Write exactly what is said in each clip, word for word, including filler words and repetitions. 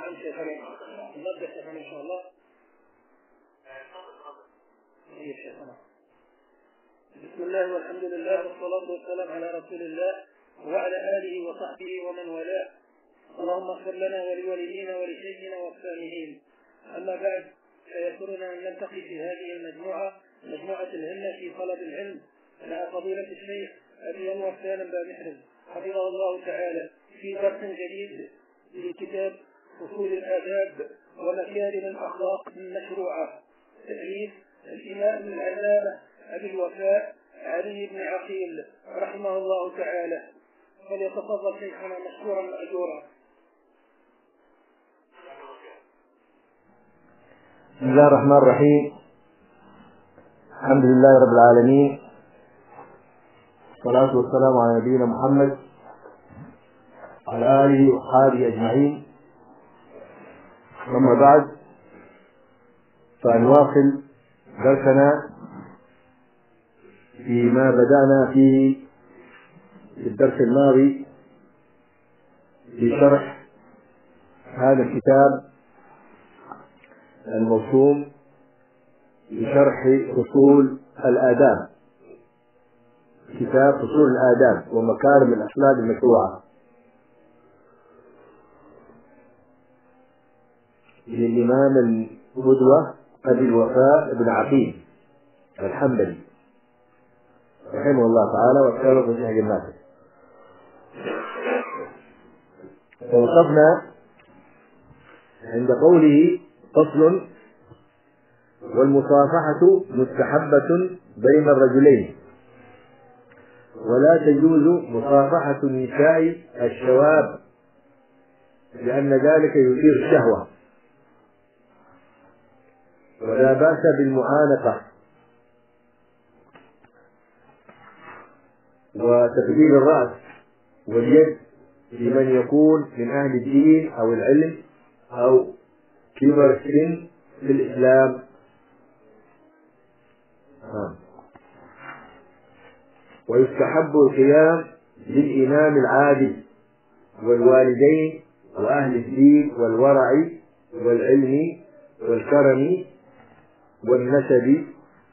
نعم شيخنا نبدأ شيخنا إن شاء الله. طيب شيخنا. بسم الله والحمد لله والصلاة والسلام على رسول الله وعلى آله وصحبه ومن والاه. اللهم اغفر لنا ولوالدينا ولشيخنا والسامعين. أما بعد، فيسرنا أن نلتقي في هذه المجموعة مجموعة الهمة في طلب العلم مع فضيلة الشيخ أبي أنور سالم بامحرز حفظه الله تعالى في درس جديد لكتاب أصول الآداب ومكارم الأخلاق المشروعة، تأليف الإمام العلامة أبي الوفاء علي بن عقيل رحمه الله تعالى. فليتفضل شيخنا مشكورا مأجورا. بسم الله الرحمن الرحيم. الحمد لله رب العالمين، والصلاة والسلام على نبينا محمد وعلى آله وأصحابه أجمعين. أما بعد، فنواصل درسنا فيما بدأنا فيه في الدرس الماضي في شرح هذا الكتاب الموسوم بشرح أصول الآداب، كتاب أصول الآداب ومكارم الأخلاق المشروعة للإمام القدوة أبي الوفاء بن عقيل الحنبلي رحمه الله تعالى وأسأله في شهر الناس. ووقفنا عند قوله: فصل: والمصافحة مستحبة بين الرجلين، ولا تجوز مصافحة النساء الشواب لأن ذلك يثير الشهوة، ولا بأس بالمعانقة وتقبيل الرأس واليد لمن يكون من أهل الدين أو العلم أو كبر السن في الإسلام. آه. ويستحب القيام للإمام العادل والوالدين وأهل الدين والورع والعلم والكرم والنسب.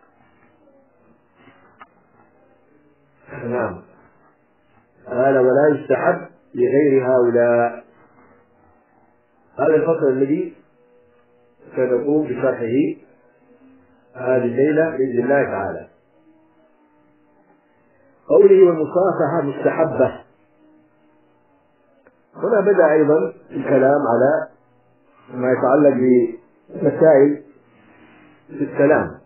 نعم. قال: ولا يستحب لغير هؤلاء. هذا الفصل الذي سنقوم بشرحه هذه الليلة بإذن الله تعالى. قوله: والمصافحة مستحبة، هنا بدأ أيضا الكلام على ما يتعلق بمسائل في السلام.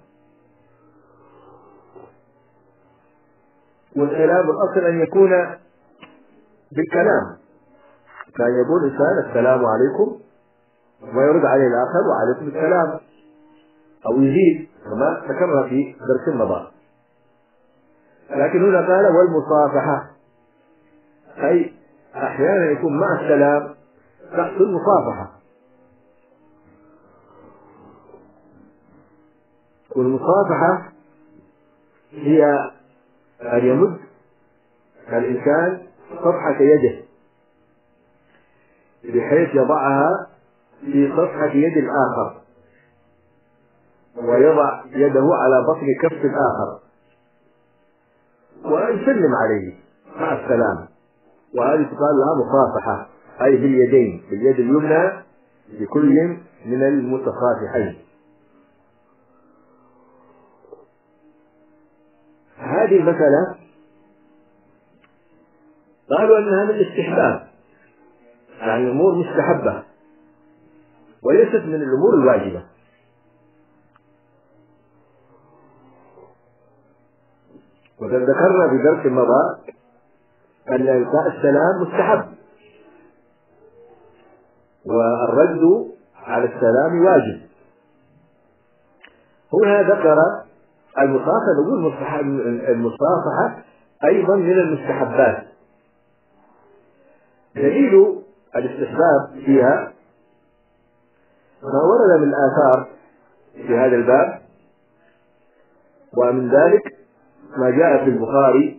والسلام الأصل أن يكون بالكلام، كان يقول الإنسان: السلام عليكم، ويرد عليه الآخر: وعليكم السلام، أو يزيد كما ذكرنا في درس المضى. لكن هنا قال: والمصافحة، أي أحيانا يكون مع السلام تحصل مصافحة. والمصافحة هي أن يمد الإنسان صفحة يده بحيث يضعها في صفحة يد الآخر، ويضع يده على بطن كف الآخر ويسلم عليه مع السلام، وهذه تقال لها مصافحة، أي باليدين، باليد اليمنى لكل من المتصافحين. هذه المسألة قالوا أنها من الاستحباب، يعني أمور مستحبة وليست من الأمور الواجبة. وقد ذكرنا في درس مضى أن إلقاء السلام مستحب، والرد على السلام واجب. هنا ذكر المصافحة، نقول المصافحة أيضا من المستحبات. دليل الاستحباب فيها ما ورد من آثار في هذا الباب، ومن ذلك ما جاء في البخاري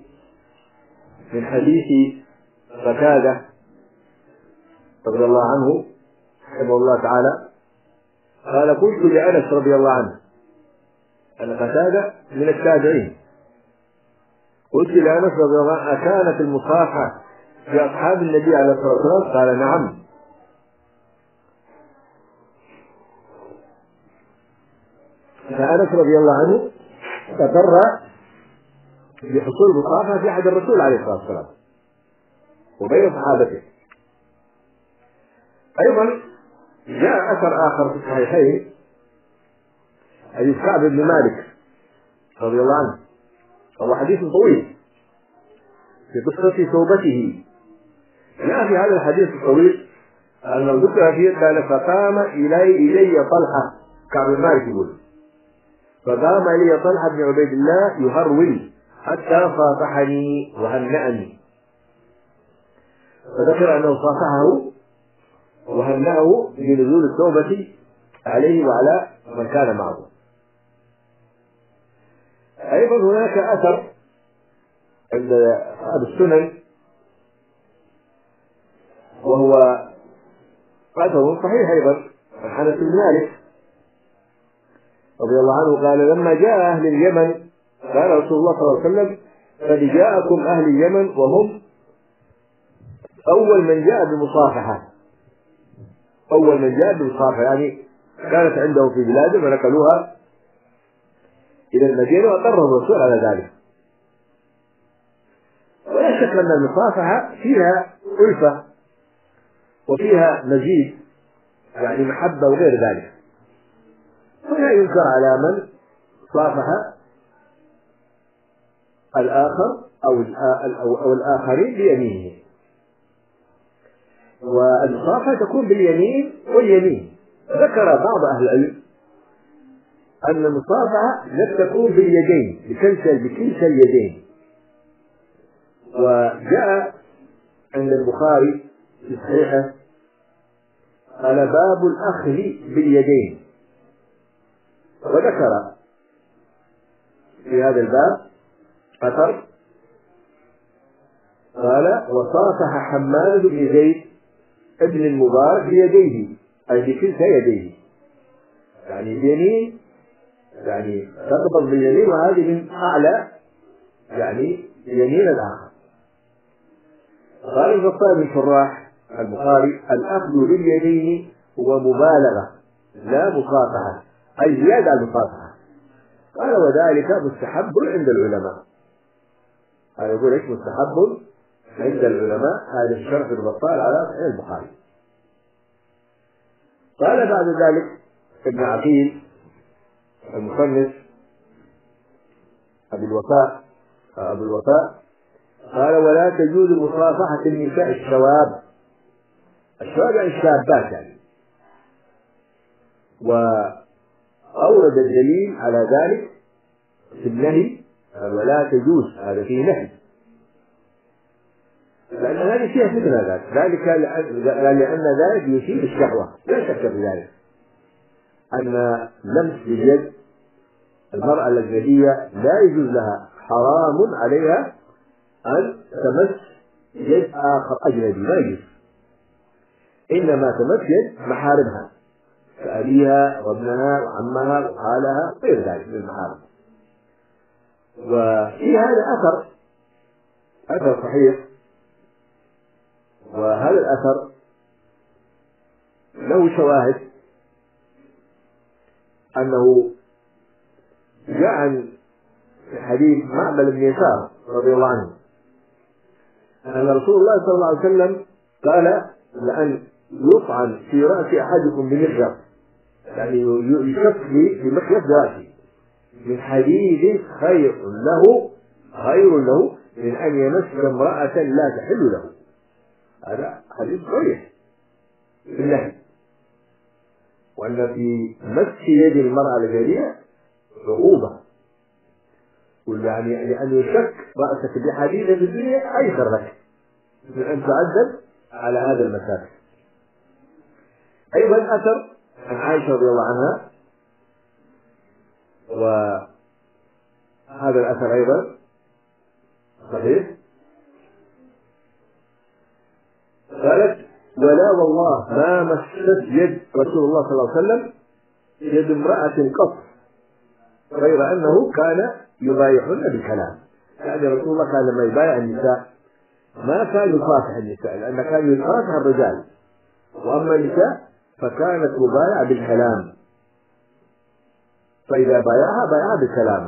من حديث قتادة رضي الله عنه رحمه الله تعالى قال قلت لأنس رضي الله عنه، أن قتادة من التابعين، قلت لأنس رضي الله عنه أكانت المصافحة في أصحاب النبي عليه الصلاة والسلام؟ قال نعم. فأنس رضي الله عنه تبرأ بحصول المصافحة في عهد الرسول عليه الصلاة والسلام وبين صحابته. أيضا جاء أثر آخر في الصحيحين حديث كعب بن مالك رضي الله عنه، وهو حديث طويل في قصة توبته. جاء في هذا الحديث الطويل أنه ذكر فيه قال فقام إلي إلي طلحة، كعب بن مالك يقول فقام إلي طلحة بن عبيد الله يهرول حتى صافحني وهنأني، فذكر أنه صافحه وهنأه بنزول التوبة عليه وعلى من كان معه. أيضا هناك أثر عند أصحاب السنن وهو أثر صحيح أيضا عن أنس بن مالك رضي الله عنه قال لما جاء أهل اليمن قال رسول الله صلى الله عليه وسلم قد جاءكم أهل اليمن وهم أول من جاء بمصافحة، أول من جاء بمصافحة يعني كانت عندهم في بلادهم ونقلوها إلى المدينة وأقره الرسول على ذلك. ولا شك أن المصافحة فيها ألفة وفيها مزيد يعني محبة وغير ذلك، ولا ينكر على من صافح الآخر أو أو الآخرين بيمينه. والمصافحة تكون باليمين واليمين. ذكر بعض أهل العلم أن المصافحة لا تكون باليدين بكلتا بكلتا اليدين، وجاء عند البخاري في صحيحه قال باب الأخذ باليدين، وذكر في هذا الباب أثر قال وصافح حماد بن زيد ابن المبارك بيديه أي بكلتا يديه، يعني اليمين يعني تقبض باليمين وهذه من أعلى يعني اليمين الآخر. قال البطال بن شراح البخاري الأخذ باليدين هو مبالغة لا مصافحة أي زيادة على المصافحة. قال وذلك مستحب عند العلماء. هذا يقول ايش مستحب عند العلماء؟ هذا الشرح البطال على صحيح البخاري. قال بعد ذلك ابن عقيل المصنف أبو الوفاء أبو الوفاء قال ولا تجوز مصافحة النساء الشواب، الشواب يعني الشابات يعني، وأورد الدليل على ذلك في النهي ولا تجوز، هذا فيه نهي لأن هذه فيها فتنة ذلك ذلك لأن, لأن ذلك يثير الشهوة لا شك في ذلك. أن لمس باليد المرأة الأجنبية لا يجوز لها، حرام عليها أن تمس يد آخر أجنبي لا يجوز، إنما تمس يد محارمها كأبيها وابنها وعمها وخالها غير ذلك من المحارم. وفي هذا أثر أثر صحيح، وهذا الأثر له شواهد أنه جاء عن حديث معمل بن يسار رضي الله عنه أن رسول الله صلى الله عليه وسلم قال لأن يطعن في رأس أحدكم بمخيط يعني يشف في مخيط رأسه من حديد خير له خير له من أن يمس امرأة لا تحل له. هذا حديث صحيح في النهي، وأن في مس يد المرأة الجارية عقوبة، يعني لأن يشك رأسك بحديد في الدنيا أيسر لك من أن تعذب على هذا المسافة. أيضا أثر عن عائشة رضي الله عنها، وهذا الأثر أيضا صحيح، قالت ولا والله ما مست يد رسول الله صلى الله عليه وسلم يد امرأة قط، غير أنه كان يبايعهن بالكلام. يعني رسول الله كان لما يبايع النساء ما كان يصافح النساء، لأن كان يصافح الرجال، وأما النساء فكانت مبايعة بالكلام، فإذا بايعها بايعها بالكلام،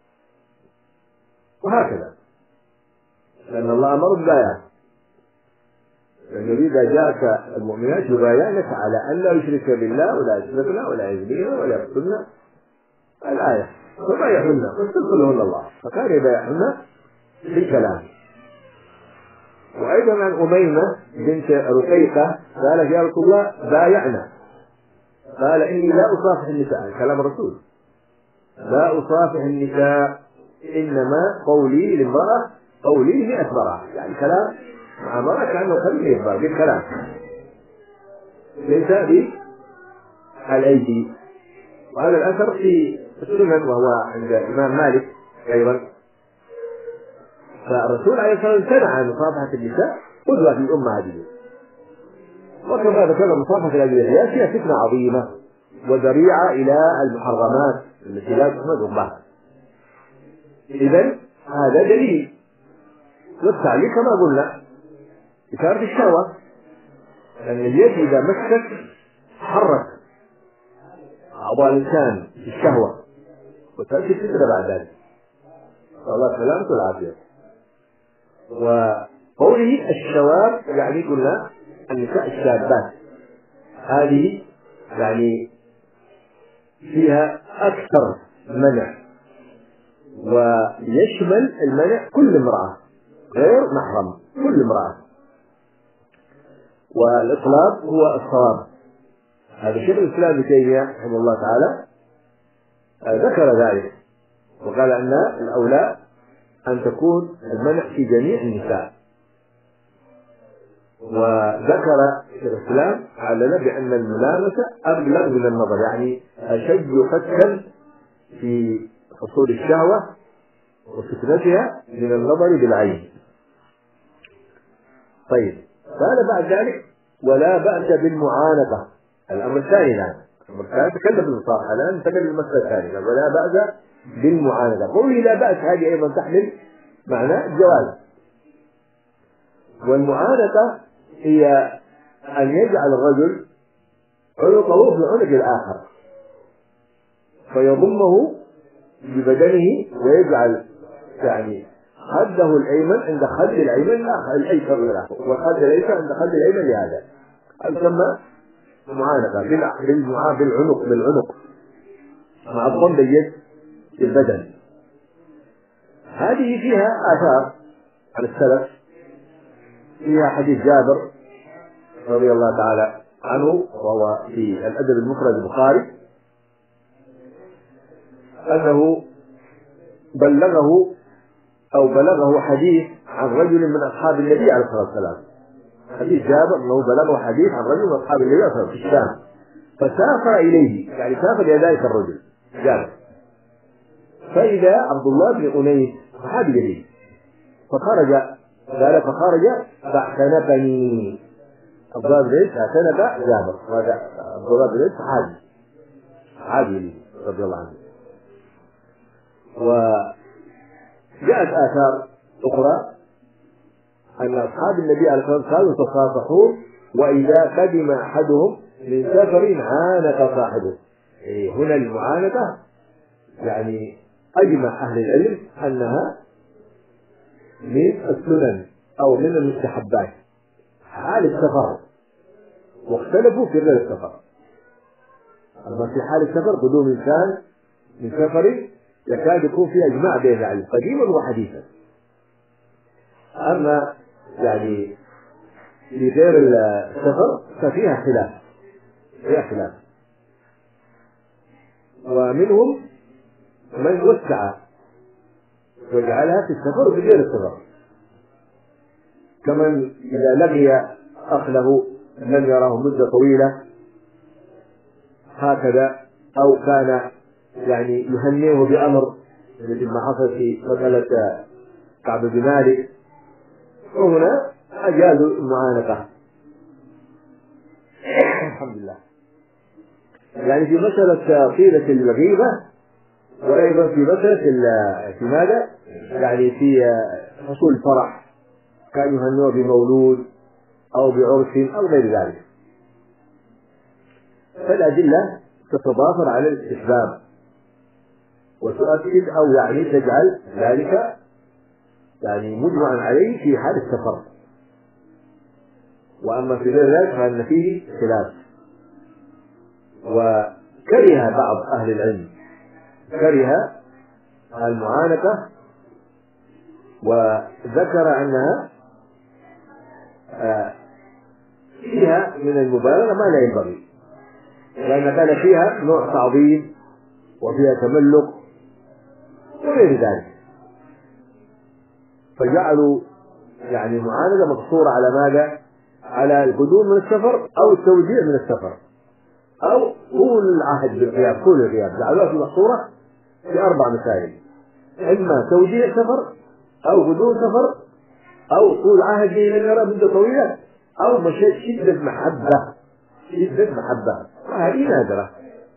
وهكذا، لأن الله أمر بالبيعة. النبي إذا جاءك المؤمنات يبايعنك على أن لا يشرك بالله ولا يشركن ولا يزنين ولا يقتلن الآية، فبايعهن واستغفرهن الله، فكان يبايعهن بالكلام. وأيضا عن أميمة بنت رقيقة قالت يا رسول الله بايعنا، قال إني لا أصافح النساء، كلام الرسول، لا أصافح النساء، إنما قولي للمرأة قولي مئة مرة، يعني كلام مع مرة كأنه كلمة يخبر بالكلام ليس بالأيدي. وهذا الأثر في السنن وهو عند الإمام مالك أيضا. فالرسول عليه الصلاة والسلام امتنع عن مصافحة النساء قدوة في الأمة هذه. وكما ذكر مصافحة الأجنبيات فيها فتنة عظيمة وذريعة إلى المحرمات التي لا تحمد الله. إذن هذا دليل. والتعليق كما قلنا إثارة الشهوة، لأن اليد إذا مسك حرك أعضاء الإنسان في الشهوة وتأتي الفتنة بعد ذلك، الله سلامة والعافية. وقوله الشواب يعني قلنا النساء الشابات، هذه يعني فيها أكثر منع، ويشمل المنع كل امرأة غير محرم، كل امرأة. والإطلاق هو الصواب. هذا شيخ الإسلام ابن تيمية رحمه الله تعالى ذكر ذلك، وقال أن الأولى أن تكون المنع في جميع النساء. وذكر شيخ الإسلام علل بأن الملامسة أبلغ من النظر، يعني أشد فتكا في حصول الشهوة وفتنتها من النظر بالعين. طيب، قال بعد ذلك ولا بأس بالمعانقة، الأمر الثاني الآن، الأمر الثاني تكلم بالمصافحة، الآن نتكلم بالمسألة الثانية، ولا بأس بالمعانقة. قوله لا بأس هذه أيضا تحمل معنى الجواز. والمعانقة هي أن يجعل الرجل عنقه في عنق الآخر فيضمه ببدنه ويجعل يعني خده الأيمن عند خد الأيمن الآخر الأيسر للآخر، والخد الأيسر عند خد الأيمن لهذا، هذا يسمى معانقة بالعنق بالعنق مع الضم باليد البدن. هذه فيها آثار عن السلف، فيها حديث جابر رضي الله تعالى عنه وهو في الأدب المفرد البخاري أنه بلغه أو بلغه حديث عن رجل من أصحاب النبي عليه الصلاة والسلام. حديث جابر أنه بلغه حديث عن رجل من أصحاب النبي عليه الصلاة والسلام في الشام، فسافر إليه، يعني سافر إلى ذلك الرجل جابر، فإذا عبد الله بن أنيس صحابي جليل، فخرج قال فخرج فاعتنقني عبد الله بن أنيس، اعتنق جابر، وهذا عبد الله بن أنيس صحابي صحابي رضي الله عنه. وجاءت آثار أخرى أن أصحاب النبي عليه الصلاة والسلام كانوا يتصافحون وإذا قدم أحدهم من سفر عانق صاحبه. إيه هنا المعانقة يعني أجمع أهل العلم أنها من السنن أو من المستحبات حال السفر، واختلفوا في غير السفر. أما في حال السفر قدوم إنسان من سفر يكاد يكون فيها إجماع بين العلم قديما وحديثا. أما يعني في غير السفر ففيها خلاف، فيها خلاف. ومنهم من وسع وجعلها في السفر وفي غير السفر، كمن إذا لقي أخله لم يراه مدة طويلة هكذا، أو كان يعني يهنيه بأمر مثل ما حصل في مسألة كعب بن مالك، وهنا أجازوا المعانقة. الحمد لله. يعني في مسألة طيلة الغيبة، وأيضا في مسألة في ماذا؟ يعني في حصول الفرح، كان يهنئوا بمولود أو بعرس أو غير ذلك. فالأدلة تتضافر على الاستحباب وتؤكد أو يعني تجعل ذلك يعني مجمعا عليه في حال السفر. وأما في غير ذلك فإن فيه خلاف. وكره بعض أهل العلم كره المعانقة، وذكر أنها فيها من المبالغة ما لا ينبغي، لأن كان فيها نوع تعظيم وفيها تملق وغير ذلك، فجعلوا يعني المعانقة مقصورة على ماذا؟ على القدوم من السفر أو التوديع من السفر أو طول العهد بالغياب، طول الغياب جعلوها في مقصورة في أربع مسائل: إما توديع سفر أو قدوم سفر أو طول عهد لم يرى مدة طويلة أو مشيت شدة محبة شدة محبة وهذه نادرة.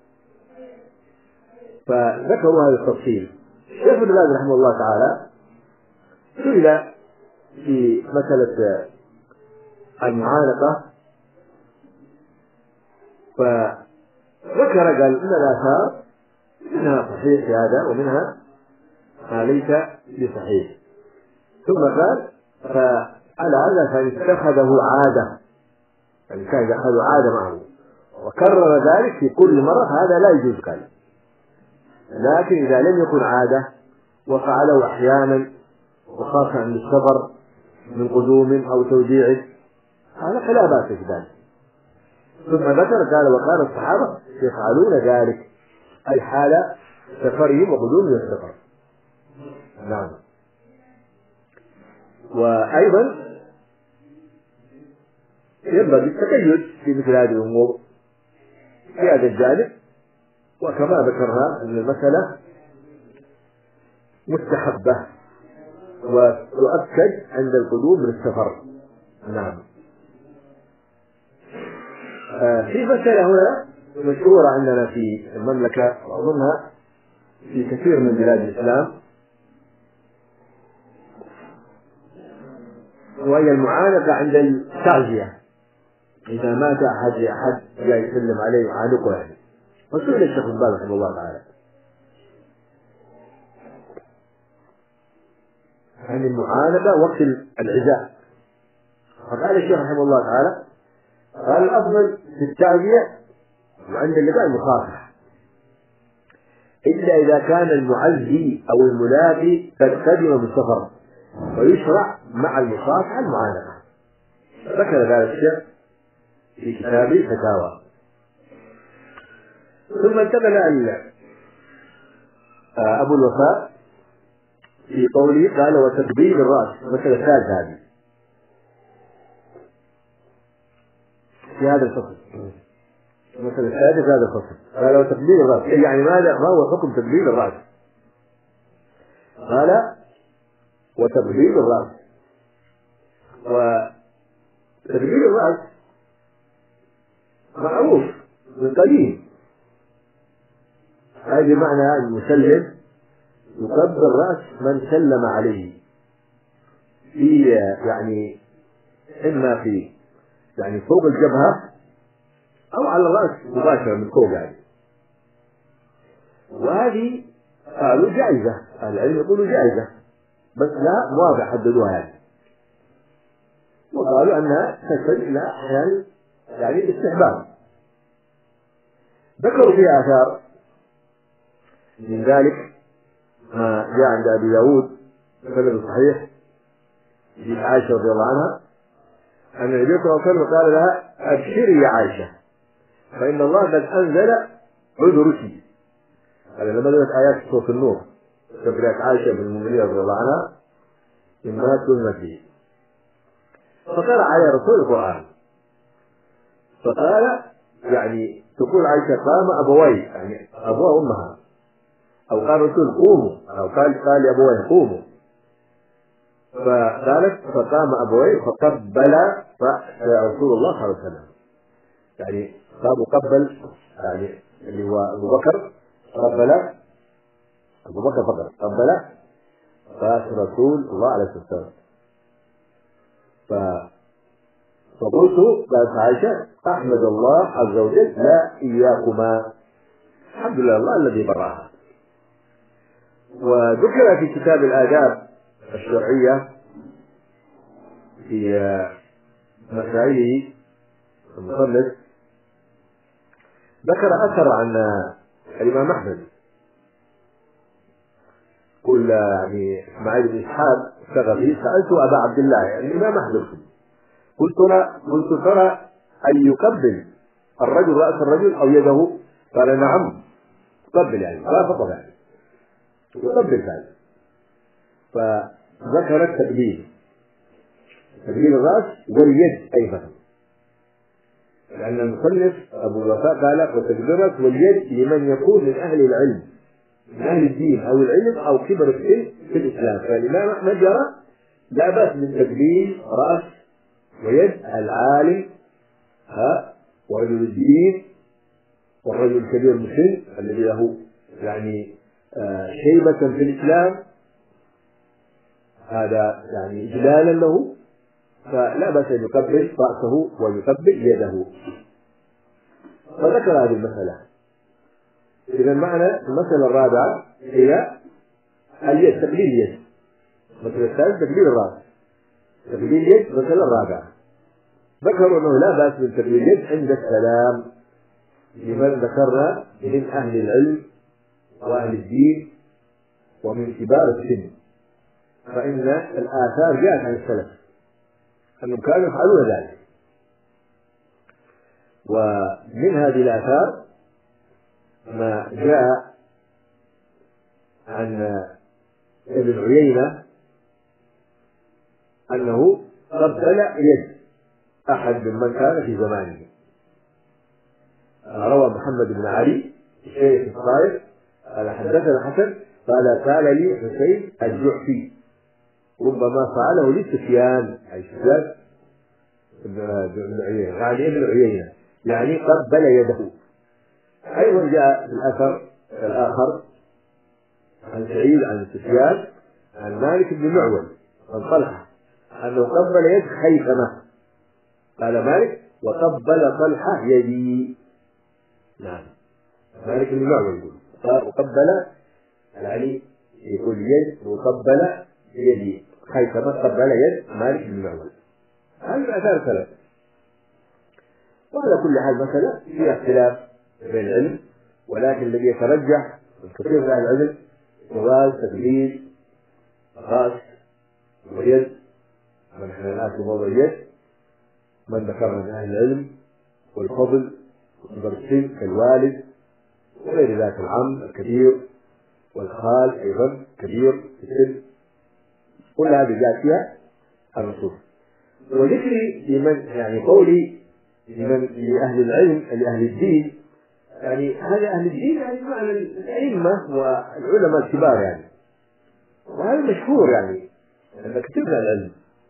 فذكروا هذا التفصيل. شيخ ابن باز رحمه الله تعالى سئل في مسألة المعانقة فذكر قال إن الآثار منها صحيح في هذا ومنها ما ليس بصحيح، ثم قال فعلى هذا فإن اتخذه عادة، يعني كان يأخذ عادة معه وكرر ذلك في كل مرة هذا لا يجوز قال. لكن إذا لم يكن عادة وفعله أحيانا وخاصة عند السفر من قدوم أو توديع هذا فلا بأس في ذلك. ثم ذكر قال وقال الصحابة يفعلون ذلك أي حال سفرهم وقدوم من السفر. نعم. وأيضا ينبغي التقيد في مثل هذه الأمور في هذا الجانب، وكما ذكرنا أن المسألة مستحبة وتؤكد عند القدوم من السفر. نعم. آه في مسألة هنا مشهورة عندنا في المملكة وأظنها في كثير من بلاد الإسلام، وهي المعانقة عند التعزية. إذا مات أحد أحد جاء يسلم عليه يعانقه يعني. فسئل الشيخ ابن باز رحمه الله تعالى عن المعانقة وقت العزاء، فقال الشيخ رحمه الله تعالى قال الأفضل في التعزية وعند اللقاء المصافحة، إلا إذا كان المعزي أو الملاقي قد قدم من سفر ويشرع مع المصافحة المعانقة. ذكر ذلك الشيخ في كتابه الفتاوى. ثم انتقل أبو الوفاء في قوله قال وتقبيل الرأس، مثل الثالث هذه في هذا الفصل، مثل الثالث هذا الفصل قال وتقبيل الرأس، يعني ماذا ما هو حكم تقبيل الرأس؟ قال وتقبيل الرأس. وتقبيل الرأس معروف من قديم، هذا بمعنى المسلم يقبل رأس من سلم عليه في يعني إما في يعني فوق الجبهة أو على الرأس مباشرة من فوق يعني. وهذه قالوا جائزة، العلم يقولوا جائزة بس لا مواضع حددوها يعني، وقالوا أنها تشترك إلى أحيان يعني الاستحباب. ذكروا فيها آثار من ذلك ما جاء عند أبي داود بسند صحيح في عائشة رضي الله عنها أن النبي صلى الله عليه وسلم قال لها أبشري يا عائشة فإن الله قد أنزل عذرك. هذا لما نزلت آيات سورة النور تبرئت عائشة بن المؤمنين رضي الله عنها إنها تلمت فقرأ عليها رسول القرآن فقال يعني تقول عائشة قام أبوي يعني أبوها أمها، أو قال رسول قوموا، أو قال قال أبوي قوموا، فقالت فقام أبوي فقبل رأس رسول الله صلى الله عليه وسلم. يعني صار مقبل، يعني اللي هو أبو بكر قبل أبو بكر فقط قبل راس رسول الله عليه الصلاة والسلام. ف فقلت قالت عائشة أحمد الله عز وجل لا إياكما، الحمد لله الله الذي براها. وذكر في كتاب الآداب الشرعية في مسائله المصنف ذكر أثر عن الإمام أحمد، قل يعني إسماعيل بن إسحاق الثقفي سألت أبا عبد الله يعني الإمام أحمد قلت ترى قلت ترى أن يقبل الرجل رأس الرجل أو يده؟ قال نعم يقبل، يعني لا فقط يعني يقبل ذلك. فذكر التقبيل تقبيل الرأس واليد أيضا، لأن المصنف أبو الوفاء قال وتقبيل واليد لمن يكون من أهل العلم من أهل الدين أو العلم أو كبر السن في الإسلام. فالإمام أحمد يرى لا بأس من تقبيل رأس ويد العالم ها ورجل الدين والرجل الكبير المسن الذي له يعني آه شيبة في الإسلام، هذا يعني إجلالا له، فلا بأس أن يقبل رأسه ويقبل يده. فذكر هذه المسألة. إذا معنى المسألة الرابعة هي اليد، تقبيل اليد. المسألة الثالثة تقبيل الرأس، تقبيل اليد. المسألة الرابعة ذكروا أنه لا بأس من تقبيل اليد عند السلام لمن ذكرنا من أهل العلم وأهل الدين ومن كبار السن، فإن الآثار جاءت عن السلف أنهم كانوا يفعلون ذلك. ومن هذه الآثار ما جاء عن ابن عيينة أنه قبل يد أحد ممن كان في زمانه. روى محمد بن علي الشيخ الصائغ قال حدثنا حسن قال قال لي حسين الجعفي ربما فعله لسفيان أي سفيان بن عيينة يعني ابن عيينة يعني قبل يده. أيضا جاء في الأثر الآخر عن سعيد عن سفيان عن مالك بن معول عن طلحة أنه قبل يد خيثمة، قال مالك وقبل طلحة يدي. نعم مالك بن معول يقول قال وقبل يعني يقول يد وقبل يدي خيثمة قبل يد مالك بن معول. هذه الآثار ثلاث. وعلى كل حال مثلا فيها اختلاف بين العلم، ولكن الذي يترجح الكثير من أهل العلم جواز تقبيل الرأس واليد. من احنا الآن في موضوع اليد من ذكرنا من أهل العلم والفضل وكبر السن كالوالد وغير ذلك، العم الكبير والخال أيضا كبير في السن، كل هذه جاءت فيها النصوص. وذكري لمن يعني قولي لمن لأهل العلم لأهل الدين، يعني هذا أهل الدين يعني معنى الأئمة والعلماء الكبار يعني، وهذا مشهور يعني أن كتير من العلم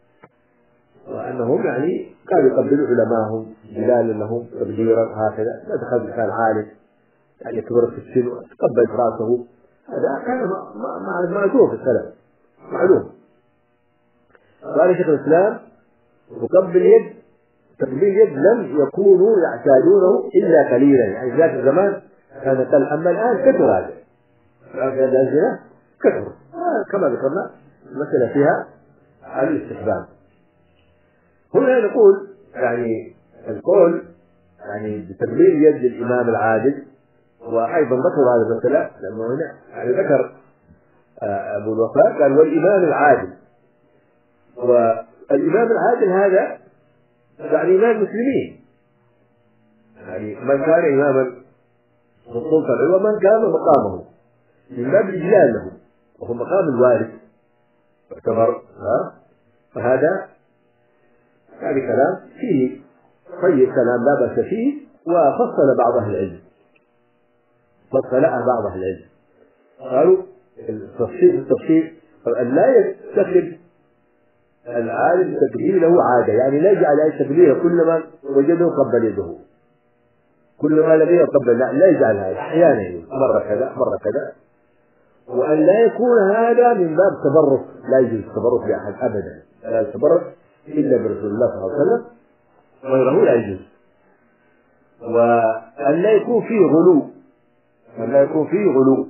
وأنهم يعني كانوا يقبلوا علماءهم جلالا لهم تقديرا هكذا. لا تخلي كان عالم يعني كبر في السن وتقبل راسه، هذا كان معروف في السلف معلوم. قال شيخ الإسلام وقبل يد تقبيل يد لم يكونوا يعتادونه إلا قليلا، يعني ذاك الزمان كان قل، أما الآن كثر هذا هذا الزنا كثر آه كما ذكرنا المسألة فيها الاستحباب. هنا نقول يعني القول يعني بتقبيل يد الإمام العادل، وأيضا ذكر هذا المسألة لأنه هنا يعني ذكر أبو الوفاء قال والإمام العادل، والإمام العادل هذا يعني إمام المسلمين، يعني من كان إماما في السلطة ومن كان مقامه من باب الإجلال له وهو مقام الوارث يعتبر، فهذا يعني كلام فيه طيب كلام لا بأس فيه. وفصل بعض أهل العلم فصلها بعض أهل العلم قالوا التفصيل التفصيل أن لا يتخذ العالم تقبيله عادة، يعني لا يجعل أي تقبيله كلما وجده قبل يده، كل ما لم يقبل لا, لا يجعل هذا، أحيانا مرة كذا مرة كذا. وأن لا يكون هذا من باب تبرك، لا يجوز التبرك بأحد أبدا، لا التبرك إلا برسول الله صلى الله عليه وسلم، غيره لا يجوز. وأن لا يكون فيه غلو، أن لا يكون فيه غلو.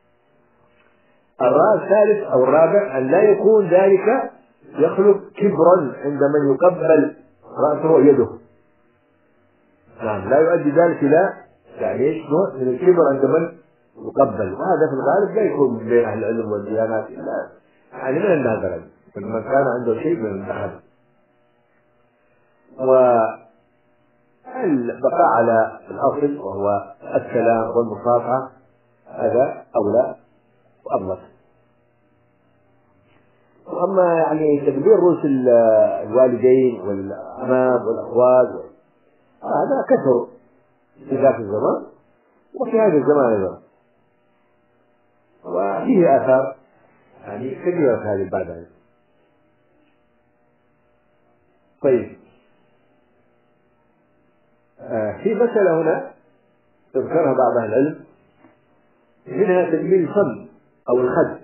الرابع الثالث أو الرابع أن لا يكون ذلك يخلق كبرا عند من يقبل رأسه ويده. نعم، لا يؤدي ذلك إلى يعني ايش نوع من الكبر عند من يقبل، وهذا في الغالب لا يكون بين أهل العلم والديانات إلا يعني من النادر، من كان عنده شيء من الدخل. والبقاء على الأصل وهو السلام والمصافحة هذا أولى وأبلغ. وأما يعني تكبير رؤوس الوالدين والأعمام والأخوات هذا كثر في ذاك الزمان وفي هذا الزمان أيضا، وفيه آثار يعني كثيرة في هذه الباب. طيب، آه في مسألة هنا تذكرها بعض أهل العلم، منها تكبير الفم أو الخد.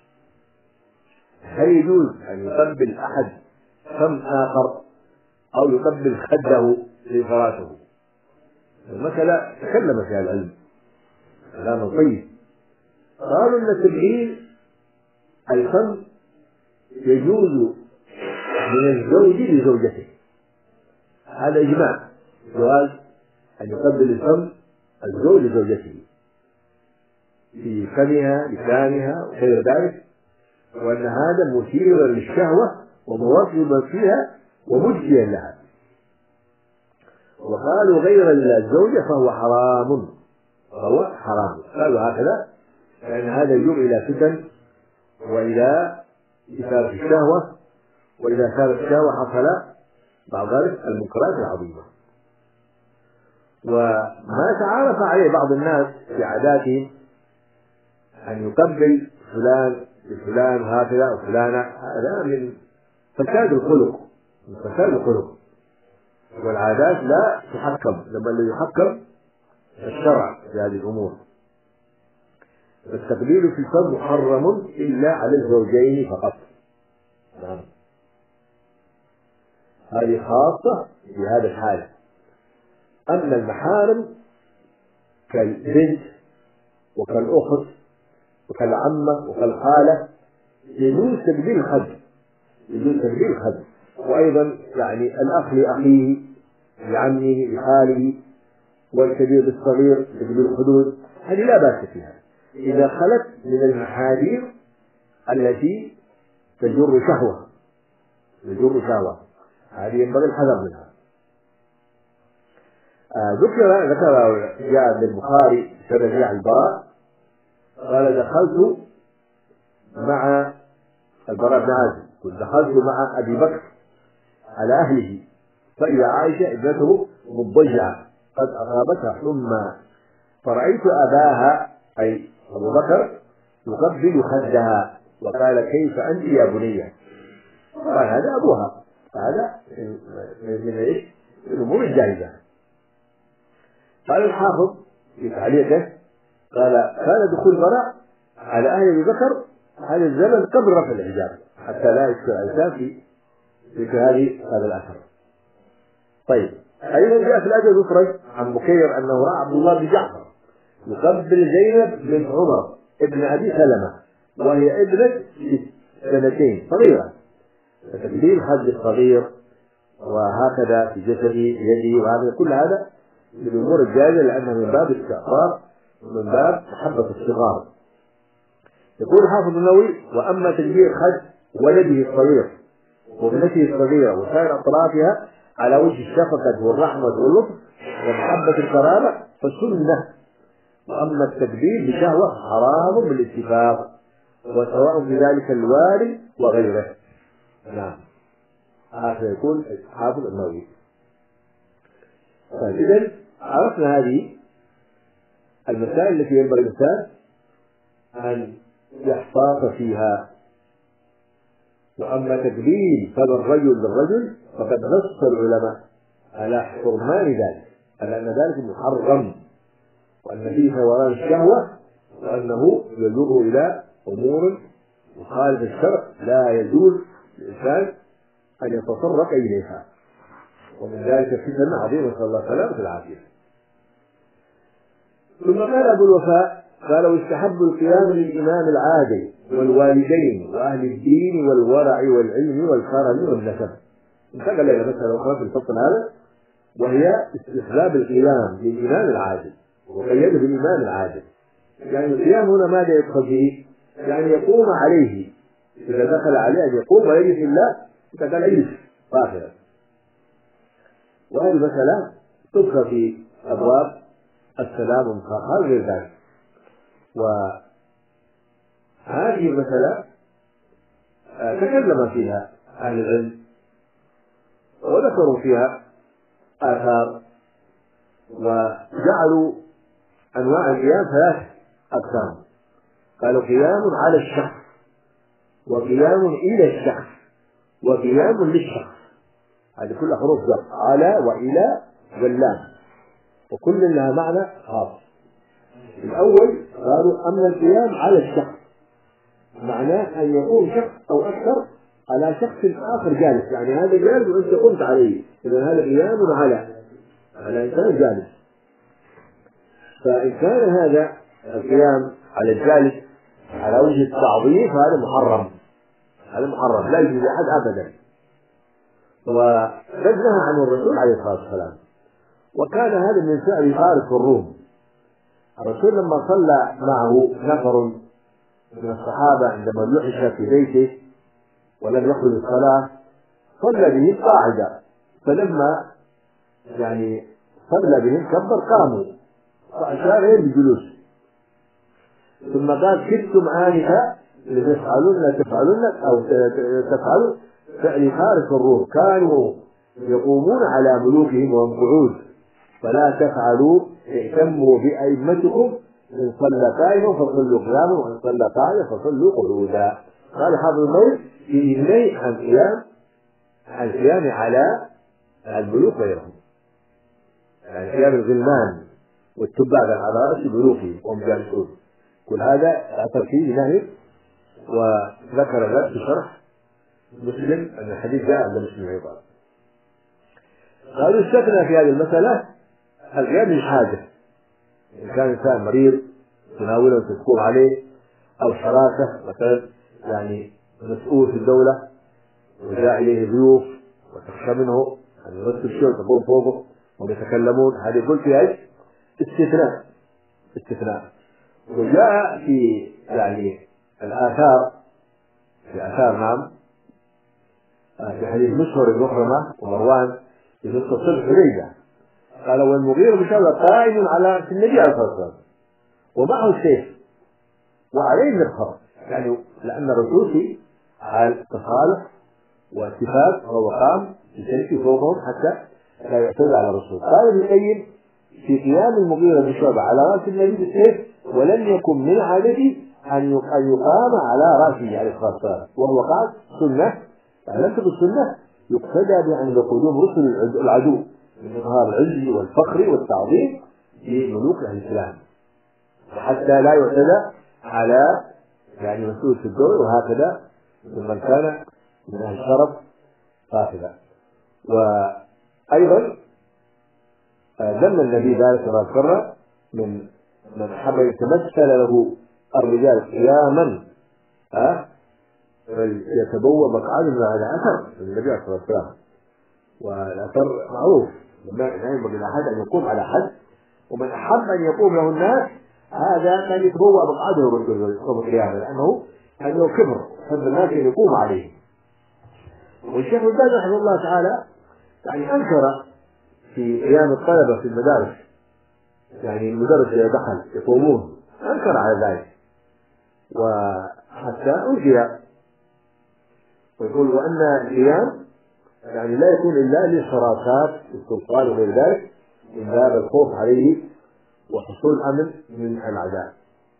هل يجوز أن يقبل أحد فم آخر أو يقبل خده لفراشه؟ المسألة تكلم فيها العلم كلام طيب. قالوا أن تكبير الفم يجوز من الزوج لزوجته، هذا إجماع جواز أن يقبل الفم الزوج لزوجته في فمها لسانها وغير ذلك، وأن هذا مثير للشهوة ومواصلا فيها ومجزيا لها. وقالوا غير الزوجة فهو حرام، فهو حرام. قالوا هكذا لأن هذا يجر إلى فتن وإلى إثارة الشهوة، وإذا كانت الشهوة حصل بعض ذلك المنكرات العظيمة. وما تعارف عليه بعض الناس في عاداتهم أن يقبل فلان لفلان هكذا وفلانة، هذا من فساد الخلق، من فساد الخلق. والعادات لا تحكم، لما اللي يحكم الشرع في هذه الأمور. التقبيل في الفم محرم إلا على الزوجين فقط. نعم، هذه خاصة في هذا الحالة. أما المحارم كالبنت وكالأخت وكالعمة وكالخالة يجوز تقبيل الخد، يجوز تقبيل الخد. وأيضا يعني الأخ لأخيه لعمه لخاله، والكبير بالصغير تقبيل الخدود، هذه لا بأس فيها إذا خلت من المحاذير التي تجر شهوة، تجر شهوة، هذه ينبغي الحذر منها. آه ذكر ذكر جاء من البخاري سنة عن البراء قال دخلت مع البراء بن عازب، دخلت مع أبي بكر على أهله فإذا عائشة ابنته مضجعة قد أصابتها حمى، فرأيت أباها أي أبو بكر يقبل خدها وقال كيف أنت يا بنية؟ قال هذا أبوها، هذا من إيش؟ من الأمور الجائزة. قال الحافظ في تعليقه قال كان دخول براء على أهل أبي بكر هذا الزمن قبل رفع الحجاب حتى لا يشكل الإنسان في في هذه هذا الأثر. طيب، أيضا جاء في الأدب المفرد عن بكير أنه رأى عبد الله بن جعفر يقبل زينب بنت عمر ابن أبي سلمة وهي ابنة سنتين صغيرة، فتقبيل خد الصغير وهكذا في جسده يده، وهذا كل هذا من الأمور الجائزة لأنه من باب الاستعطاف ومن باب محبة الصغار. يقول حافظ النووي وأما تكبير خد ولده الصغير وابنته الصغيرة وسائر أطرافها على وجه الشفقة والرحمة واللطف ومحبة القرابة فالسنة. وأما التكبير بشهوة حرام بالاتفاق وسواء في ذلك الوالد وغيره. نعم، هذا يكون حافظ النووي. فإذا عرفنا هذه المسائل التي ينبغي الإنسان أن يحتاط فيها. وأما تقبيل فم الرجل للرجل فقد نص العلماء على حرمان ذلك، على أن ذلك محرم، وأن فيه ثوران الشهوة، وأنه يجر إلى أمور مخالف الشرع لا يجوز للإنسان أن يتطرق إليها، ومن ذلك فتن عظيمة نسأل الله السلامة والعافية. ثم قال أبو الوفاء قال: ويستحب القيام للإمام العادل والوالدين وأهل الدين والورع والعلم والكرم والنسب. انتقل إلى مسألة أخرى في الفصل هذا، وهي استحباب القيام للإمام العادل، وقيده بالإمام العادل. يعني القيام هنا ماذا يدخل فيه؟ يعني يقوم عليه، إذا دخل عليه أن يقوم ويجلس إلا إذا كان يجلس قاصرا. وهذه المسألة تدخل في أبواب السلام والمخاخاة غير ذلك. وهذه المسألة تكلم فيها أهل العلم وذكروا فيها آثار، وجعلوا أنواع القيام ثلاث أقسام. قالوا: قيام على الشخص، وقيام إلى الشخص، وقيام للشخص. هذه كلها حروف جر: على وإلى واللام، وكل لها معنى خاص. الأول قالوا: أما القيام على الشخص معناه أن يقوم شخص أو أكثر على شخص آخر جالس، يعني هذا جالس وأنت قمت عليه، إذا هذا قيام على على إنسان جالس. فإن كان هذا القيام على الجالس على وجه التعظيم فهذا محرم، هذا محرم لا يجوز لأحد أبدا. وقد نهى عنه الرسول عليه الصلاة والسلام، وكان هذا من فعل فارس والروم. الرسول لما صلى معه نفر من الصحابة عندما لحش في بيته ولم يخرج الصلاة صلى بهم قاعدة، فلما يعني صلى بهم كبر قاموا فأشار إليهم بالجلوس، ثم قال: كدتم آنفا لتفعلون تفعلون أو تفعلوا فعل فارس والروم، كانوا يقومون على ملوكهم وهم قعود، فلا تفعلوا، اهتموا بأئمتكم، إن صلى قائما فصلوا قياما، وإن صلى قاعدا فصلوا قعودا. قال حافظ النووي في النهي عن قيام عن القيام على الملوك وغيرهم، يعني قيام الغلمان والتبع على رأس ملوكهم وهم جالسون، كل هذا أثر فيه نهي. وذكر ذلك في شرح مسلم أن الحديث جاء عند مسلم أيضا. قالوا: استثنى في هذه المسألة القيام للحاجة، إن كان إنسان مريض تناوله وتسكب عليه، أو حراسة مثلا يعني مسؤول في الدولة وجاء إليه ضيوف وتخشى منه أن يرتب شيء وتقوم فوقه ويتكلمون، هذه يقول فيها استثناء استثناء. وجاء في يعني الآثار في آثار نعم في حديث مشهور بن مخرمة ومروان في قصة صلح حديبية، قال: والمغيرة بن شعبة قائم على النبي عليه الصلاة والسلام ومعه السيف وعليه المرخر، يعني لأن الرسول في حال تصالح واتفاق وهو قام بسيفه فوقهم حتى لا يعتدى على الرسول. قال ابن القيم: في قيام المغيرة بن شعبة على رأس النبي بالسيف ولم يكن من عادته أن يقام على رأسه عليه الصلاة والسلام وهو قاعد سنة، يعني لم تكن سنة يقتدى بأن قدوم رسل العدو من إظهار العز والفخر والتعظيم لملوك أهل الإسلام، وحتى لا يعتدى على يعني مسؤول في الدولة، وهكذا ممن كان من أهل الشرف قاتلا. وأيضا ذم النبي ذلك ما ذكر من من حب يتمثل له الرجال قياما ها يتبوأ مقعده من هذا أثر النبي عليه الصلاة والسلام، والأثر معروف لا ينبغي لأحد أن يقوم على حد، ومن أحب أن يقوم له الناس هذا كان يتبوأ مقعده الرسول يوم القيامة، لأنه أنه كبر حب الناس أن يقوم عليه. والشيخ ابن باز رحمه الله تعالى يعني أنكر في قيام الطلبة في المدارس، يعني المدرس إذا دخل يقومون، أنكر على ذلك وحتى ألغي، ويقول: وأن القيام يعني لا يكون إلا للحراسات السلطان وغير ذلك من باب الخوف عليه وحصول الأمن من العداء.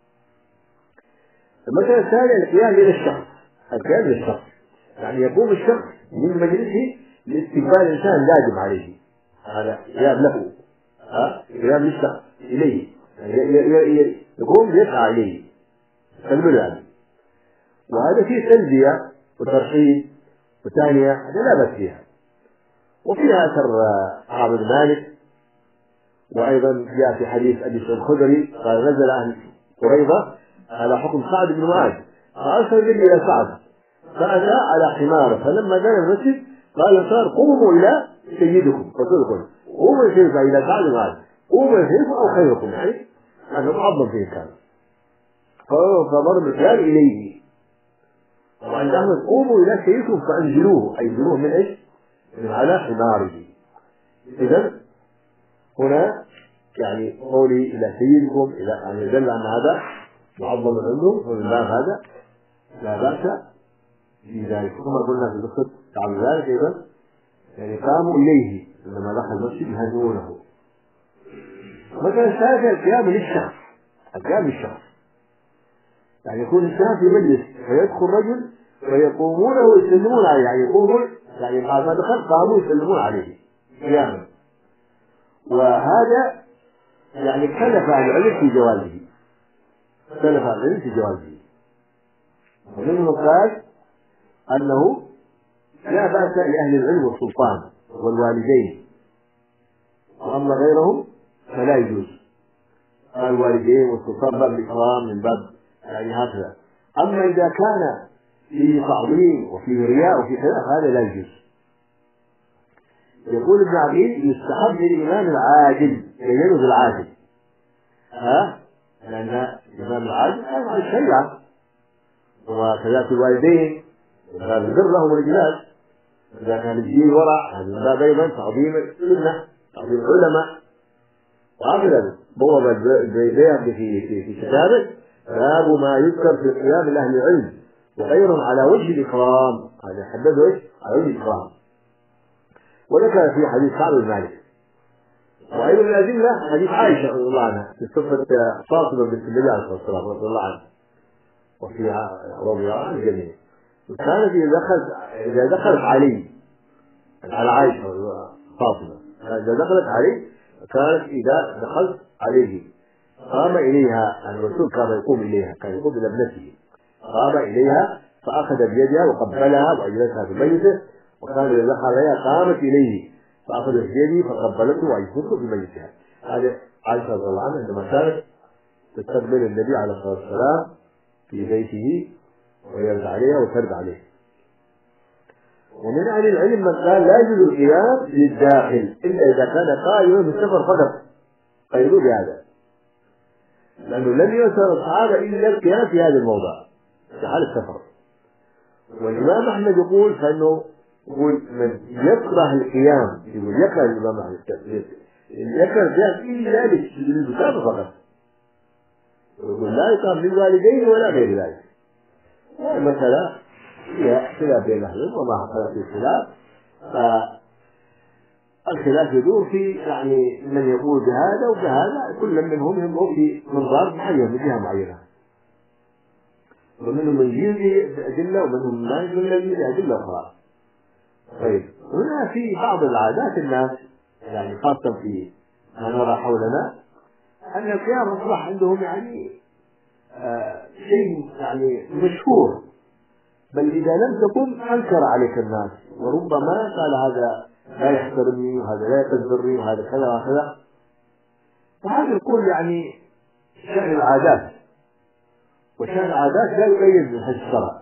المسألة الثانية القيام إلى الشخص، القيام للشخص يعني يقوم الشخص من مجلسه لاستقبال إنسان لازم عليه، هذا قيام له ها قيام يشتاق إليه، يعني يقوم يسعى إليه تكمل يعني. وهذا فيه تلبية وترحيب وثانية هذا لا بأس فيها. وفيها أثر عبد مالك، وأيضا جاء في حديث أبي سعيد الخدري قال نزل أهل قريظة على حكم سعد بن معاذ فأرسل النبي إلى سعد فأتى على حماره، فلما دنا المسجد قال صار قوموا إلى سيدكم رسولكم، قوموا إلى إلى سعد بن معاذ، قوموا إلى سيدكم أو خيركم، يعني هذا معظم فيه كان. فمر الرجال إليه وعند أحمد قوموا إلى سيدكم فأنزلوه، أي انزلوه من إيش؟ من على حماره. إذا هنا يعني قولي إلى سيدكم إلى يعني دل أن هذا معظم عنده، ومن باب هذا لا بأس في ذلك. كما قلنا في قصة عبد ذلك أيضا يعني قاموا إليه لما دخل المسجد يهنونه. مثلا ثالثا القيام للشخص، القيام للشخص يعني يكون الإنسان في مجلس فيدخل رجل فيقومون ويسلمون عليه، يعني يقومون يعني بعد ما دخل قاموا يسلمون عليه قياما. وهذا يعني اختلف أهل العلم في جوازه، اختلف أهل العلم في جوازه. ومنهم قال أنه لا بأس لأهل العلم والسلطان والوالدين، وأما غيرهم فلا يجوز. الوالدين والسلطان باب الإكرام من باب يعني هكذا. أما إذا كان فيه تعظيم وفيه رياء وفيه خلاف هذا لا يجوز. يقول ابن عقيل يستحب للإمام العادل، يجوز العادل، ها لأن الإمام العادل كان على الشريعة، وكذلك الوالدين باب البر لهم الإجلال، إذا كان الدين ورع هذا من باب أيضا تعظيم السنة تعظيم العلماء. وهكذا بوب البيهقي في في في كتابه باب ما يذكر في القيام لأهل العلم وغيرهم على وجه الإكرام، هذا حدده إيش؟ على وجه الإكرام. وذكر في حديث كعب بن مالك. وأيضا من الأدلة حديث عائشة رضي الله عنها في صفة فاطمة بنت النبي عليه الصلاة والسلام رضي الله عنها وفيها رضي الله عن الجميع. وكانت إذا دخلت إذا دخلت علي على عائشة فاطمة إذا دخلت علي كانت إذا دخلت عليه قام إليها، يعني الرسول كان يقوم إليها، كان يقوم إلى ابنته، قام إليها فأخذ بيدها وقبلها وأجلسها في بيته، وكان إذا دخل عليها قامت إليه فأخذت بيده فقبلته وأجلسته في بيتها. هذا عائشة رضي الله عنها عندما كانت تستقبل النبي عليه الصلاة والسلام في بيته ويرد عليها وترد عليه. ومن أهل العلم من قال لا يجوز القيام للداخل إلا إذا كان قائما في السفر فقط، قيدوا بهذا، لأنه لم يسر الصحابة إلا القيام في هذا الموضع في حال السفر. والإمام أحمد يقول فإنه يقول من يكره القيام، يقول يكره الإمام أحمد يكره القيام إلا للسفر فقط، يقول لا يقام للوالدين ولا غير ذلك. المسألة هي خلاف بين أهل العلم وما حصل في خلاف، فالخلاف يدور في يعني من يقول بهذا وبهذا، كل منهم ينظر في منظار معين من جهة معينة، ومنهم من يجيب بأدلة ومنهم ما يجيب بأدلة أخرى. طيب هنا في بعض العادات الناس يعني خاصة في ما نرى حولنا أن القيام أصبح عندهم يعني آه شيء يعني مشهور، بل إذا لم تقم أنكر عليك الناس، وربما قال هذا لا يحترمني وهذا لا يقدرني وهذا كذا وكذا. وهذا يكون يعني شأن العادات، وشأن العادات لا يقيد من حيث الشرع.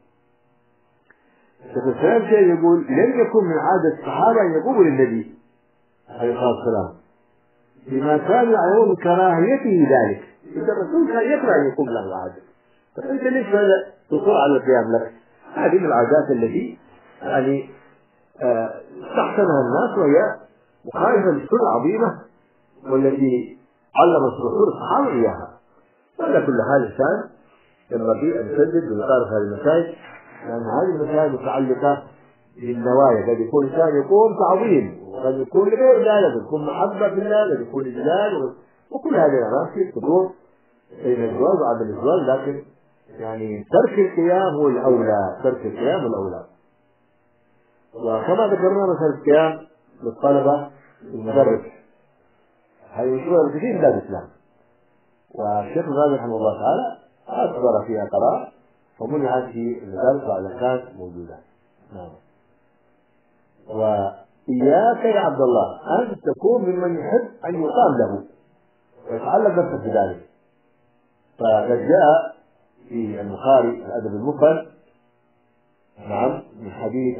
شيخ الإسلام شيء يقول لم يكن من عادة الصحابة أن يقوموا للنبي عليه الصلاة والسلام بما كانوا يعلمون كراهيته ذلك، إذا الرسول كان يكره أن يقوم له العادة، فأنت ليش هذا تصر على القيام لك؟ هذه من العادات التي يعني استحسنها الناس وهي مخالفة للسنة العظيمة والتي علمت الرسول الصحابة إياها. وعلى كل حال الإنسان ينبغي أن يسدد ويعرف هذه المسائل، لأن هذه المسائل متعلقة بالنوايا. قد يكون الإنسان يقوم تعظيم، وقد يكون لغير ذلك، قد يكون محبة في الله، قد يكون إجلال، وكل هذه العناصر تدور بين الزواج وعدم الزواج. لكن يعني ترك القيام هو الأولى، ترك القيام هو الأولى. وكما ذكرنا مثلا القيام للطلبة المدرس، هذه مشروع كثير من بلاد الإسلام. والشيخ الغازي رحمه الله تعالى أصدر فيها قرار فمنعت في المدارس بعد كانت موجودة. نعم. وإياك يا عبد الله أن تكون ممن يحب أن يقام له ويتعلق نفسك بذلك. فقد جاء في البخاري الأدب المفرد نعم من حديث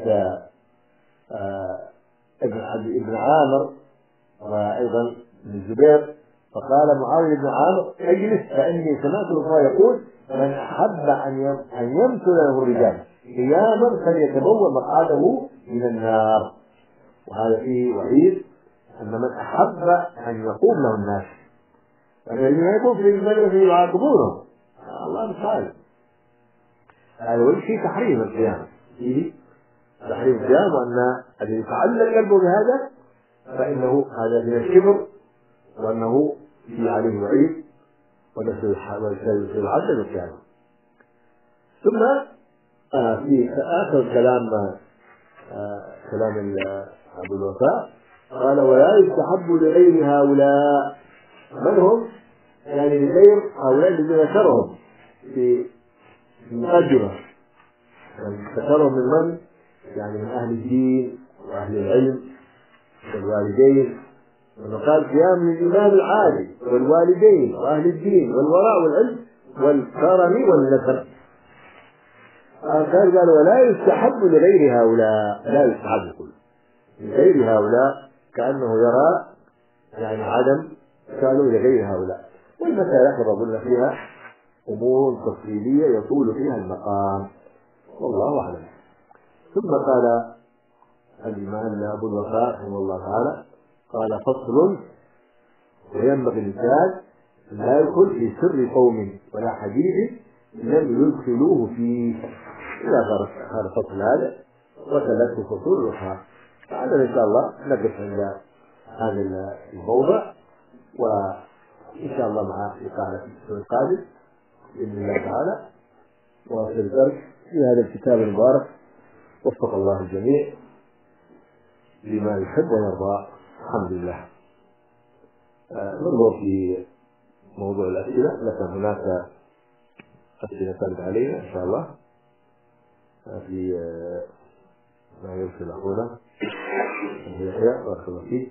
ابن ابن عامر وأيضا ابن الزبير فقال معاوية بن عامر اجلس فإني سمعت الرسول يقول من أحب أن يمثل له الرجال قياما فليتبوأ مقعده من النار. وهذا فيه وعيد أن من أحب أن يقوم له الناس فالذين يكون في المجلس يعاقبونه الله مستعان. هذا وجه فيه تحريم القيام، فيه تحريم القيام، وأن الذي يتعلق قلبه بهذا فإنه هذا من الكبر وأنه في عليه وعيد ونسل العدل والقيامة. ثم آه في آخر كلام آه كلام أبو الوفاء قال ولا يستحب لغير هؤلاء. من هم؟ يعني لغير هؤلاء الذين ذكرهم في المقدمة، ذكرهم من من؟ يعني من أهل الدين وأهل العلم والوالدين. وقال قيام للإمام العادل والوالدين وأهل الدين والوراء والعلم والكرم والنسب. قال قال ولا يستحب لغير هؤلاء، لا يستحب كله لغير هؤلاء كأنه يرى يعني عدم كانوا لغير هؤلاء. والمسألة كما قلنا فيها أمور تفصيلية يطول فيها المقام والله أعلم. ثم قال الإمام أبو الوفاء رحمه الله تعالى قال فصل وينبغي الإنسان لا يدخل في سر قوم ولا حديث لم يدخلوه فيه. إلى هذا الفصل هذا وثلاث فصول أخرى. فعلنا إن شاء الله نقف عند هذا الموضع، وإن شاء الله مع إقامة الأسبوع القادم بإذن الله تعالى وفي الدرس في هذا الكتاب المبارك. وفق الله الجميع لما يحب ويرضى. الحمد لله. ننظر في موضوع الأسئلة، لكن هناك أسئلة ترد علينا إن شاء الله في ما يرسل أخونا يحيى بارك الله فيه.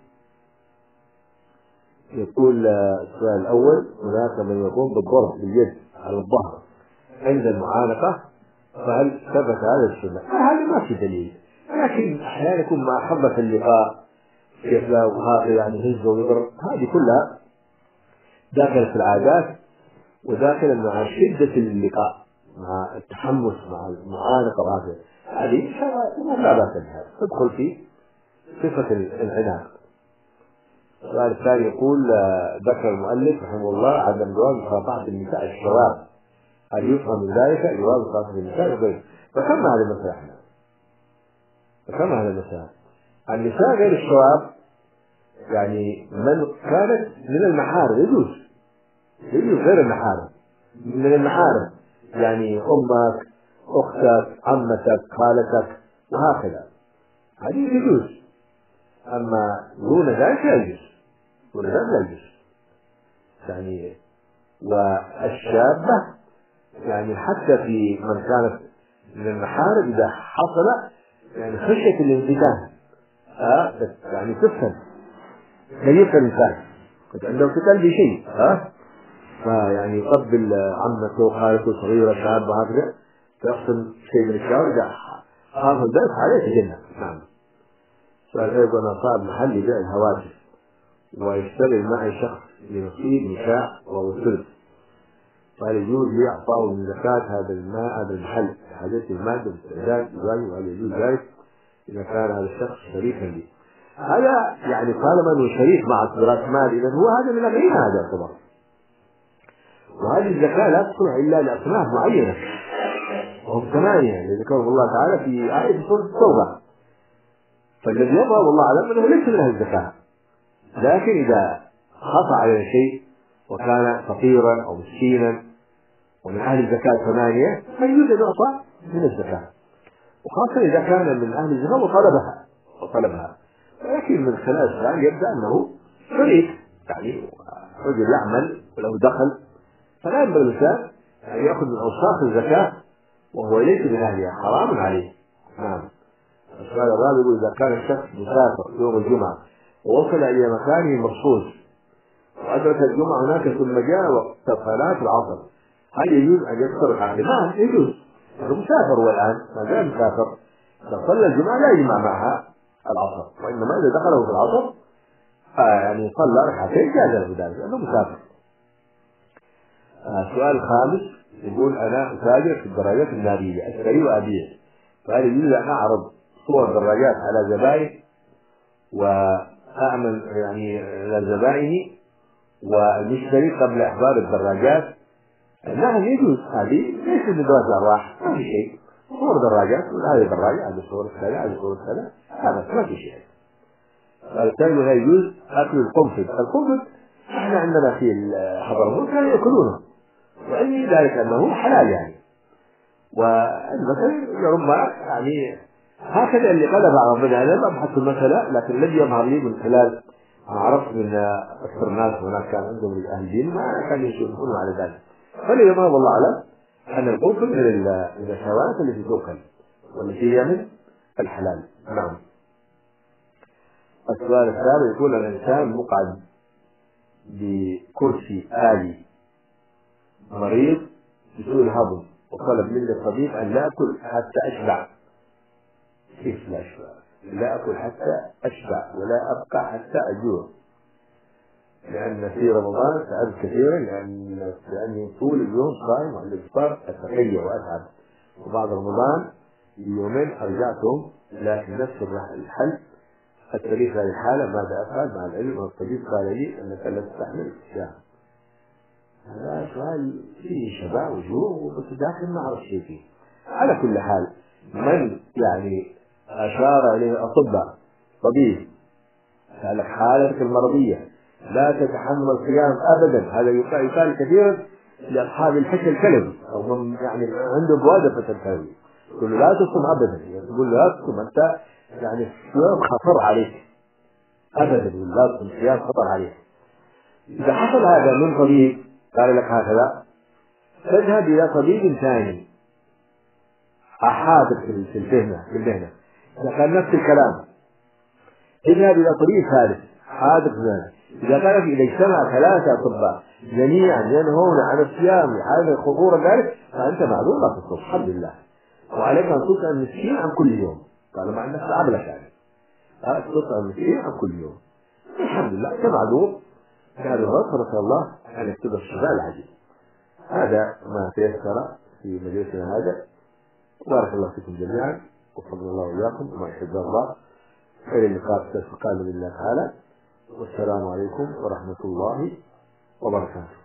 يقول السؤال الأول هناك من يقوم بالضرب باليد على الظهر عند المعانقة فهل ثبت هذا السنة؟ هذا ما في دليل، لكن أحيانا يكون مع حظة اللقاء كيف لا وهذا يعني هز ويضرب، هذه كلها داخل في العادات وداخل مع شدة اللقاء مع التحمس مع المعانقة وهذا هذه لا بأس بها تدخل في صفة العناد. السؤال الثاني يقول ذكر المؤلف رحمه الله عدم جواز مخاطبة النساء الشباب، هل يفهم من ذلك جواز مخاطبة النساء وغيره؟ فكم هذا المسألة احنا؟ فكم هذا المسألة؟ النساء غير الشباب يعني من كانت من المحارم يجوز يجوز غير المحارم من المحارم يعني أمك أختك عمتك خالتك وهكذا هذه يجوز. أما دون ذلك لا يجوز، دون ذلك لا يجوز يعني. والشابة يعني حتى في من كانت من المحارم إذا حصل يعني خشية الانفتاح آه يعني تفهم لا يفهم الإنسان كنت عنده قتال بشيء ها فيعني يقبل عمته وخالته صغيرة شاب وهكذا فيحصل شيء من الشعور إذا حافظ ذلك عليه جنة. نعم. سؤال أيضا صاحب محل بيع الهواتف ويشتغل معي شخص لنصيب نكاح وهو ثلث، فهل يجوز لي إعطائه من زكاة هذا الماء هذا المحل حاجة المادة باستعداد الزواج، وهل يجوز ذلك إذا كان هذا الشخص شريكا لي؟ هذا يعني طالما أنه شريك مع راس مال إذا هو هذا من الغنى هذا يعتبر. وهذه الزكاة لا تصلح إلا لأصناف معينة وهم ثمانية اللي ذكرهم الله تعالى في آية سورة التوبة. فالذي يظهر والله أعلم أنه ليس من أهل الزكاة، لكن إذا خطأ على شيء وكان فقيرا أو مسكينا ومن أهل الزكاة ثمانية فيجوز أن يعطى من الزكاة، وخاصة إذا كان من أهل الزكاة وطلبها وطلبها. ولكن من خلال السؤال يبدأ أنه شريك يعني رجل يعمل وله دخل فلا ينبغي الإنسان أن يأخذ من أوساخ الزكاة وهو ليس من أهلها، حرام عليه. نعم. السؤال الرابع يقول إذا كان الشخص مسافر يوم الجمعة ووصل إلى مكانه المخصوص وأدرك الجمعة هناك ثم جاء وقت صلاة العصر، هل يجوز أن يفطر عقله؟ نعم يجوز، هو مسافر هو الآن ما زال مسافر، إذا صلى الجمعة لا يجمع معها العصر، وإنما إذا دخله في العصر آه يعني صلى ركعتين جاز له ذلك لأنه مسافر. آه السؤال الخامس يقول أنا أتاجر في الدراجات النارية أشتري وأبيع، فهل يجوز أن أعرض صور دراجات على زبائن وأعمل يعني على زبائني والمشتري قبل إحضار الدراجات؟ نعم يجوز، هذه ليس من ذوات الأرواح، ما في شيء، صور دراجات هذه دراجة هذه صور كذا هذه صور كذا هذا ما في شيء. الثاني لا يجوز أكل القنفذ، القنفذ احنا عندنا في حضرموت كانوا يأكلونه وإني ذلك أنه حلال يعني، والمثل ربما يعني هكذا اللي قال بعض من هذا أبحث المسألة، لكن الذي يظهر لي من خلال ما عرفت من أكثر الناس هناك كان عندهم الأهل دين ما كانوا يشوفون على ذلك، فلذا ما والله أعلم أن القنفذ من الحيوانات التي تؤكل والتي هي من الحلال. نعم. السؤال الثالث يقول الإنسان مقعد بكرسي آلي مريض بسوء الهضم وطلب مني الطبيب أن لا أكل حتى أشبع. كيف لا أشبع؟ لا أكل حتى أشبع ولا أبقى حتى أجوع، لأن في رمضان تعبت كثيرا لأن لأني طول اليوم صايم وعند الإفطار أتقيأ وأتعب، وبعد رمضان يومين أرجعتهم لكن نفس الحل التاريخ هذه الحالة ماذا أفعل مع العلم والطبيب قال لي أنك لا تستحمل الصيام. هذا سؤال فيه شبع وجوع بس داخل ما أعرف شيء فيه. على كل حال من يعني أشار إليه الأطباء طبيب قال لك حالتك المرضية لا تتحمل صيام أبدا، هذا يقال كثيرا لأصحاب الحس الكلوي أو من يعني عنده بوادفة الكلوي يقول لا تصم أبدا، يقول لا تصم أنت يعني الصيام خطر عليك أبدا، لا تصم الصيام خطر عليك. إذا حصل هذا من طبيب قال لك هكذا تذهب إلى طبيب ثاني أحاذر في الفهمة في المهنة، إذا كان نفس الكلام اذهب إلى طبيب ثالث حاذر في ذلك. إذا كان إذا اجتمع ثلاثة أطباء جميعا ينهون عن الصيام لحاجة خطورة ذلك فأنت معذور لا تصوم الحمد لله، وعليك أن تطعم مسكين عن كل يوم طالما أنك عملك يعني تطعم مسكين عن كل يوم الحمد لله أنت معذور هذا الغرض، فرسل الله أن يكتب الشفاء العجيب. هذا ما تيسر في مجلسنا هذا، بارك الله فيكم جميعا وفضل الله وإياكم وما يحب الله، إلى اللقاء في القادم بالله تعالى، والسلام عليكم ورحمة الله وبركاته.